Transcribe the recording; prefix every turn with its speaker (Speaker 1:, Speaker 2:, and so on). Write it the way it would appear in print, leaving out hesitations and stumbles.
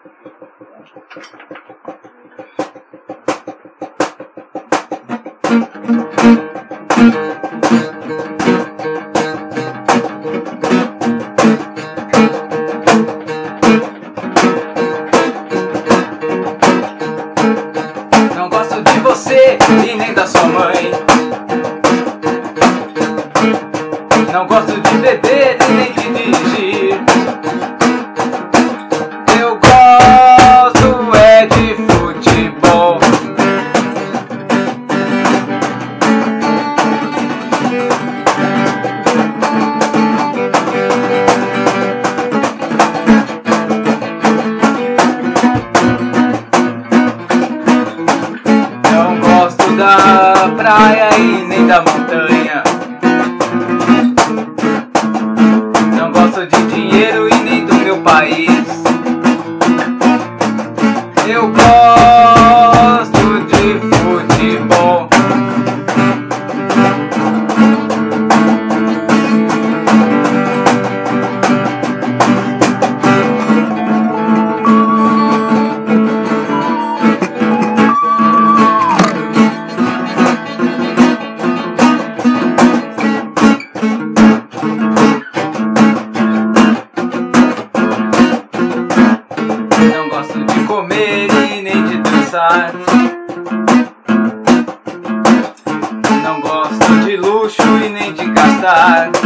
Speaker 1: Não gosto de você e nem da sua mãe. Não gosto de beber e nem de dirigir. Eu gosto é de futebol. Não gosto da praia e nem da montanha. Não gosto de dinheiro e nem do meu país. Eu gosto de futebol. Não gosto de comer e nem de dançar. Não gosto de luxo e nem de gastar.